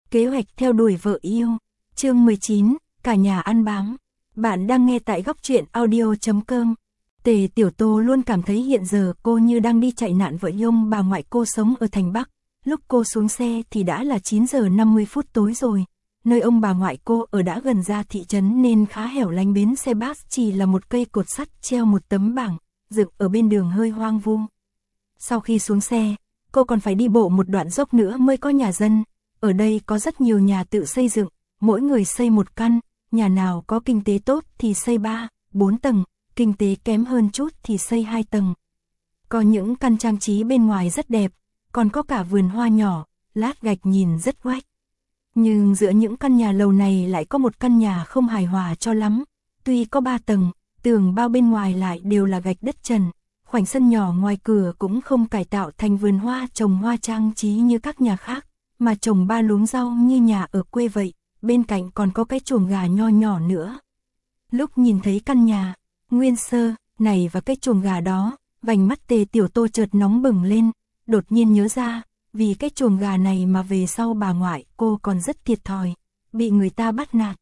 Kế hoạch theo đuổi vợ yêu. Chương 19, cả nhà ăn bám. Bạn đang nghe tại góc truyện audio.com. Tề Tiểu Tô luôn cảm thấy hiện giờ cô như đang đi chạy nạn với ông bà ngoại cô sống ở thành Bắc. Lúc cô xuống xe thì đã là 9 giờ 50 phút tối rồi. Nơi ông bà ngoại cô ở đã gần ra thị trấn nên khá hẻo lánh, bến xe bus chỉ là một cây cột sắt treo một tấm bảng, dựng ở bên đường hơi hoang vu. Sau khi xuống xe, cô còn phải đi bộ một đoạn dốc nữa mới có nhà dân. Ở đây có rất nhiều nhà tự xây dựng, mỗi người xây một căn, nhà nào có kinh tế tốt thì xây 3, 4 tầng, kinh tế kém hơn chút thì xây 2 tầng. Có những căn trang trí bên ngoài rất đẹp, còn có cả vườn hoa nhỏ, lát gạch nhìn rất oách. Nhưng giữa những căn nhà lầu này lại có một căn nhà không hài hòa cho lắm. Tuy có 3 tầng, tường bao bên ngoài lại đều là gạch đất trần, khoảnh sân nhỏ ngoài cửa cũng không cải tạo thành vườn hoa trồng hoa trang trí như các nhà khác, mà trồng 3 luống rau như nhà ở quê vậy, bên cạnh còn có cái chuồng gà nho nhỏ nữa. Lúc nhìn thấy căn nhà nguyên sơ này và cái chuồng gà đó, vành mắt Tề Tiểu Tô chợt nóng bừng lên, đột nhiên nhớ ra, vì cái chuồng gà này mà về sau bà ngoại cô còn rất thiệt thòi, bị người ta bắt nạt.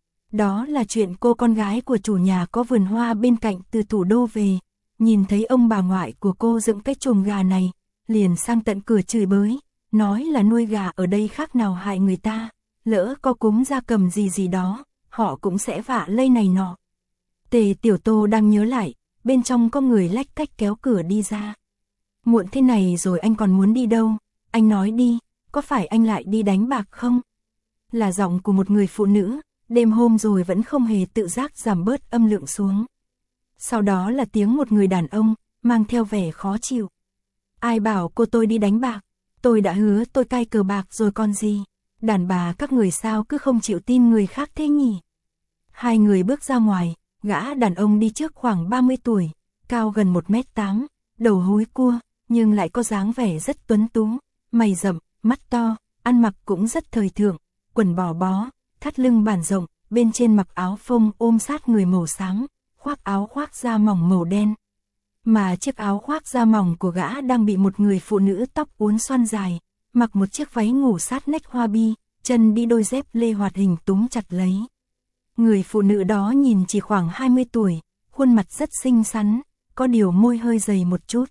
Đó là chuyện cô con gái của chủ nhà có vườn hoa bên cạnh từ thủ đô về, nhìn thấy ông bà ngoại của cô dựng cái chuồng gà này, liền sang tận cửa chửi bới, nói là nuôi gà ở đây khác nào hại người ta, lỡ có cúm gia cầm gì gì đó, họ cũng sẽ vạ lây này nọ. Tề Tiểu Tô đang nhớ lại, bên trong có người lách cách kéo cửa đi ra. Muộn thế này rồi anh còn muốn đi đâu? Anh nói đi, có phải anh lại đi đánh bạc không? Là giọng của một người phụ nữ, đêm hôm rồi vẫn không hề tự giác giảm bớt âm lượng xuống. Sau đó là tiếng một người đàn ông, mang theo vẻ khó chịu. Ai bảo cô tôi đi đánh bạc? Tôi đã hứa tôi cai cờ bạc rồi còn gì? Đàn bà các người sao cứ không chịu tin người khác thế nhỉ? Hai người bước ra ngoài, gã đàn ông đi trước khoảng 30 tuổi, cao gần 1m8, đầu húi cua, nhưng lại có dáng vẻ rất tuấn tú, mày rậm, mắt to, ăn mặc cũng rất thời thượng, quần bò bó, thắt lưng bản rộng, bên trên mặc áo phông ôm sát người màu xám, khoác áo khoác da mỏng màu đen. Mà chiếc áo khoác da mỏng của gã đang bị một người phụ nữ tóc uốn xoăn dài, mặc một chiếc váy ngủ sát nách hoa bi, chân đi đôi dép lê hoạt hình túm chặt lấy. Người phụ nữ đó nhìn chỉ khoảng 20 tuổi, khuôn mặt rất xinh xắn, có điều môi hơi dày một chút.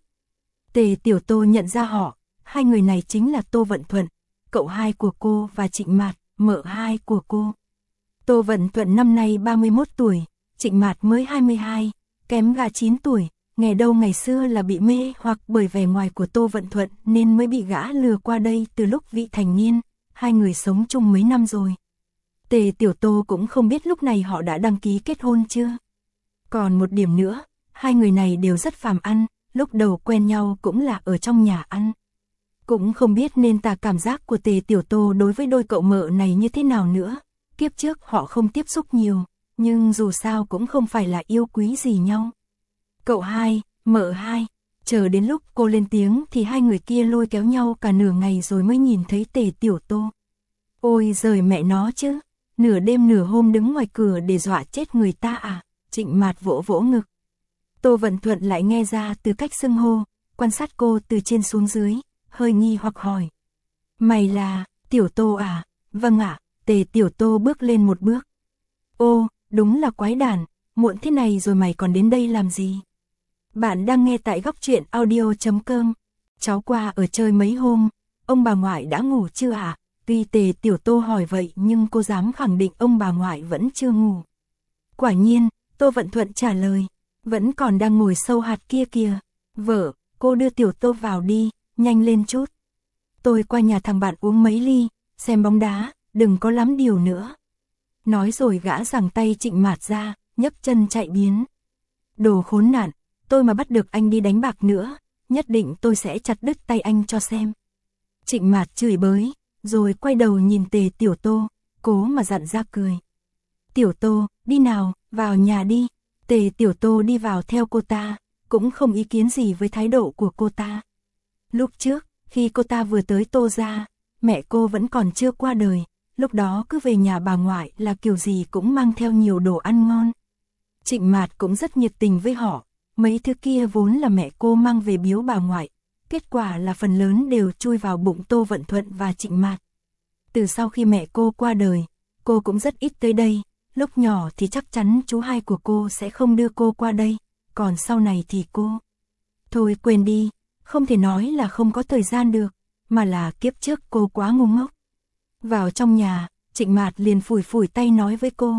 Tề Tiểu Tô nhận ra họ, hai người này chính là Tô Vận Thuận, cậu hai của cô, và Trịnh Mạt, mợ hai của cô. Tô Vận Thuận năm nay 31 tuổi, Trịnh Mạt mới 22, kém gã 9 tuổi, nghe đâu ngày xưa là bị mê hoặc bởi vẻ ngoài của Tô Vận Thuận nên mới bị gã lừa qua đây từ lúc vị thành niên, hai người sống chung mấy năm rồi. Tề Tiểu Tô cũng không biết lúc này họ đã đăng ký kết hôn chưa. Còn một điểm nữa, hai người này đều rất phàm ăn, lúc đầu quen nhau cũng là ở trong nhà ăn. Cũng không biết nên tả cảm giác của Tề Tiểu Tô đối với đôi cậu mợ này như thế nào nữa. Kiếp trước họ không tiếp xúc nhiều, nhưng dù sao cũng không phải là yêu quý gì nhau. Cậu hai, mợ hai, chờ đến lúc cô lên tiếng thì hai người kia lôi kéo nhau cả nửa ngày rồi mới nhìn thấy Tề Tiểu Tô. Ôi giời mẹ nó chứ, nửa đêm nửa hôm đứng ngoài cửa để dọa chết người ta à? Trịnh Mạt vỗ vỗ ngực. Tô Vận Thuận lại nghe ra từ cách xưng hô, quan sát cô từ trên xuống dưới, hơi nghi hoặc hỏi. Mày là, Tiểu Tô à? Vâng ạ. Tề Tiểu Tô bước lên một bước. Ô, đúng là quái đản, muộn thế này rồi mày còn đến đây làm gì? Bạn đang nghe tại góc truyện audio.com. Cháu qua ở chơi mấy hôm, ông bà ngoại đã ngủ chưa ạ? Tuy Tề Tiểu Tô hỏi vậy nhưng cô dám khẳng định ông bà ngoại vẫn chưa ngủ. Quả nhiên, Tô Vận Thuận trả lời, vẫn còn đang ngồi sâu hạt kia kìa. Vợ, cô đưa Tiểu Tô vào đi, nhanh lên chút. Tôi qua nhà thằng bạn uống mấy ly, xem bóng đá, đừng có lắm điều nữa. Nói rồi gã giằng tay Trịnh Mạt ra, nhấc chân chạy biến. Đồ khốn nạn, tôi mà bắt được anh đi đánh bạc nữa, nhất định tôi sẽ chặt đứt tay anh cho xem. Trịnh Mạt chửi bới, rồi quay đầu nhìn Tề Tiểu Tô, cố mà dặn ra cười. Tiểu Tô, đi nào, vào nhà đi. Tề Tiểu Tô đi vào theo cô ta, cũng không ý kiến gì với thái độ của cô ta. Lúc trước, khi cô ta vừa tới Tô gia, mẹ cô vẫn còn chưa qua đời, lúc đó cứ về nhà bà ngoại là kiểu gì cũng mang theo nhiều đồ ăn ngon. Trịnh Mạt cũng rất nhiệt tình với họ, mấy thứ kia vốn là mẹ cô mang về biếu bà ngoại, kết quả là phần lớn đều chui vào bụng Tô Vận Thuận và Trịnh Mạt. Từ sau khi mẹ cô qua đời, cô cũng rất ít tới đây, lúc nhỏ thì chắc chắn chú hai của cô sẽ không đưa cô qua đây, còn sau này thì cô... Thôi quên đi, không thể nói là không có thời gian được, mà là kiếp trước cô quá ngu ngốc. Vào trong nhà, Trịnh Mạt liền phủi phủi tay nói với cô.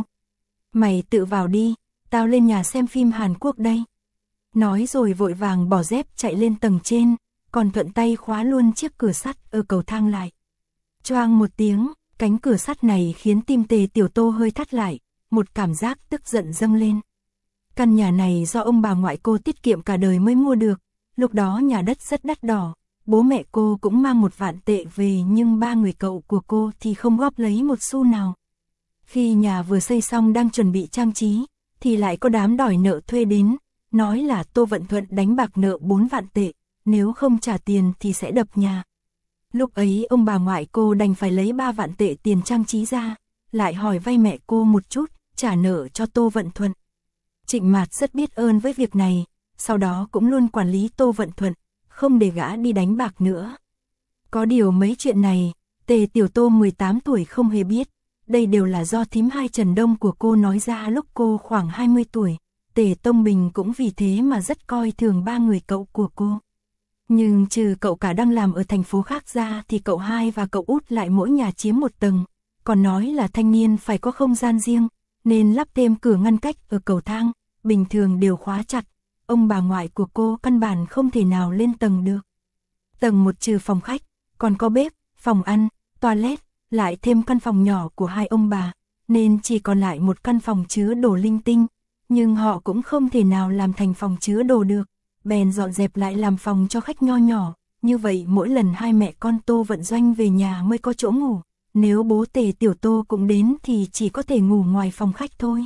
Mày tự vào đi, tao lên nhà xem phim Hàn Quốc đây. Nói rồi vội vàng bỏ dép chạy lên tầng trên, còn thuận tay khóa luôn chiếc cửa sắt ở cầu thang lại. Choang một tiếng, cánh cửa sắt này khiến tim Tề Tiểu Tô hơi thắt lại, một cảm giác tức giận dâng lên. Căn nhà này do ông bà ngoại cô tiết kiệm cả đời mới mua được, lúc đó nhà đất rất đắt đỏ, bố mẹ cô cũng mang 1 vạn tệ về nhưng 3 người cậu của cô thì không góp lấy một xu nào. Khi nhà vừa xây xong đang chuẩn bị trang trí, thì lại có đám đòi nợ thuê đến, nói là Tô Vận Thuận đánh bạc nợ 4 vạn tệ, nếu không trả tiền thì sẽ đập nhà. Lúc ấy ông bà ngoại cô đành phải lấy 3 vạn tệ tiền trang trí ra, lại hỏi vay mẹ cô một chút, trả nợ cho Tô Vận Thuận. Trịnh Mạt rất biết ơn với việc này, sau đó cũng luôn quản lý Tô Vận Thuận, không để gã đi đánh bạc nữa. Có điều mấy chuyện này, Tề Tiểu Tô 18 tuổi không hề biết, đây đều là do thím hai Trần Đông của cô nói ra lúc cô khoảng 20 tuổi. Tề Tông Bình cũng vì thế mà rất coi thường 3 người cậu của cô. Nhưng trừ cậu cả đang làm ở thành phố khác ra thì cậu hai và cậu út lại mỗi nhà chiếm 1 tầng, còn nói là thanh niên phải có không gian riêng, nên lắp thêm cửa ngăn cách ở cầu thang, bình thường đều khóa chặt. Ông bà ngoại của cô căn bản không thể nào lên tầng được. Tầng 1 trừ phòng khách, còn có bếp, phòng ăn, toilet, lại thêm căn phòng nhỏ của hai ông bà, nên chỉ còn lại một căn phòng chứa đồ linh tinh, nhưng họ cũng không thể nào làm thành phòng chứa đồ được, bèn dọn dẹp lại làm phòng cho khách nho nhỏ, như vậy mỗi lần hai mẹ con Tô Vận Doanh về nhà mới có chỗ ngủ, nếu bố Tề Tiểu Tô cũng đến thì chỉ có thể ngủ ngoài phòng khách thôi.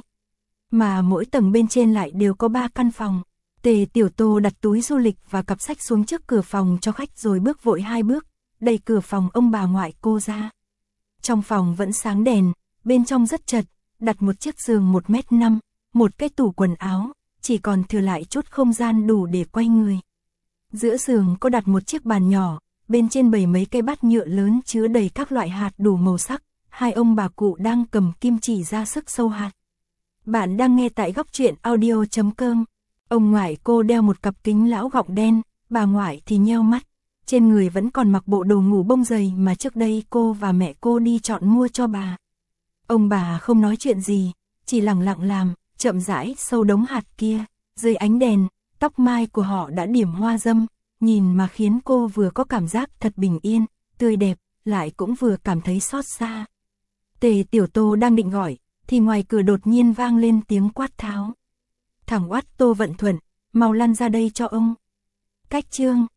Mà mỗi tầng bên trên lại đều có 3 căn phòng. Tề Tiểu Tô đặt túi du lịch và cặp sách xuống trước cửa phòng cho khách rồi bước vội 2 bước, đẩy cửa phòng ông bà ngoại cô ra. Trong phòng vẫn sáng đèn, bên trong rất chật, đặt một chiếc giường 1m5, một cái tủ quần áo, chỉ còn thừa lại chút không gian đủ để quay người. Giữa giường có đặt một chiếc bàn nhỏ, bên trên bày mấy cây bát nhựa lớn chứa đầy các loại hạt đủ màu sắc, hai ông bà cụ đang cầm kim chỉ ra sức sâu hạt. Bạn đang nghe tại góc truyện audio.com. Ông ngoại cô đeo một cặp kính lão gọng đen, bà ngoại thì nheo mắt. Trên người vẫn còn mặc bộ đồ ngủ bông dày mà trước đây cô và mẹ cô đi chọn mua cho bà. Ông bà không nói chuyện gì, chỉ lặng lặng làm, chậm rãi sâu đống hạt kia. Dưới ánh đèn, tóc mai của họ đã điểm hoa dâm, nhìn mà khiến cô vừa có cảm giác thật bình yên, tươi đẹp, lại cũng vừa cảm thấy xót xa. Tề Tiểu Tô đang định gọi, thì ngoài cửa đột nhiên vang lên tiếng quát tháo. Thằng oát Tô Vận Thuận, mau lăn ra đây cho ông. Cách chương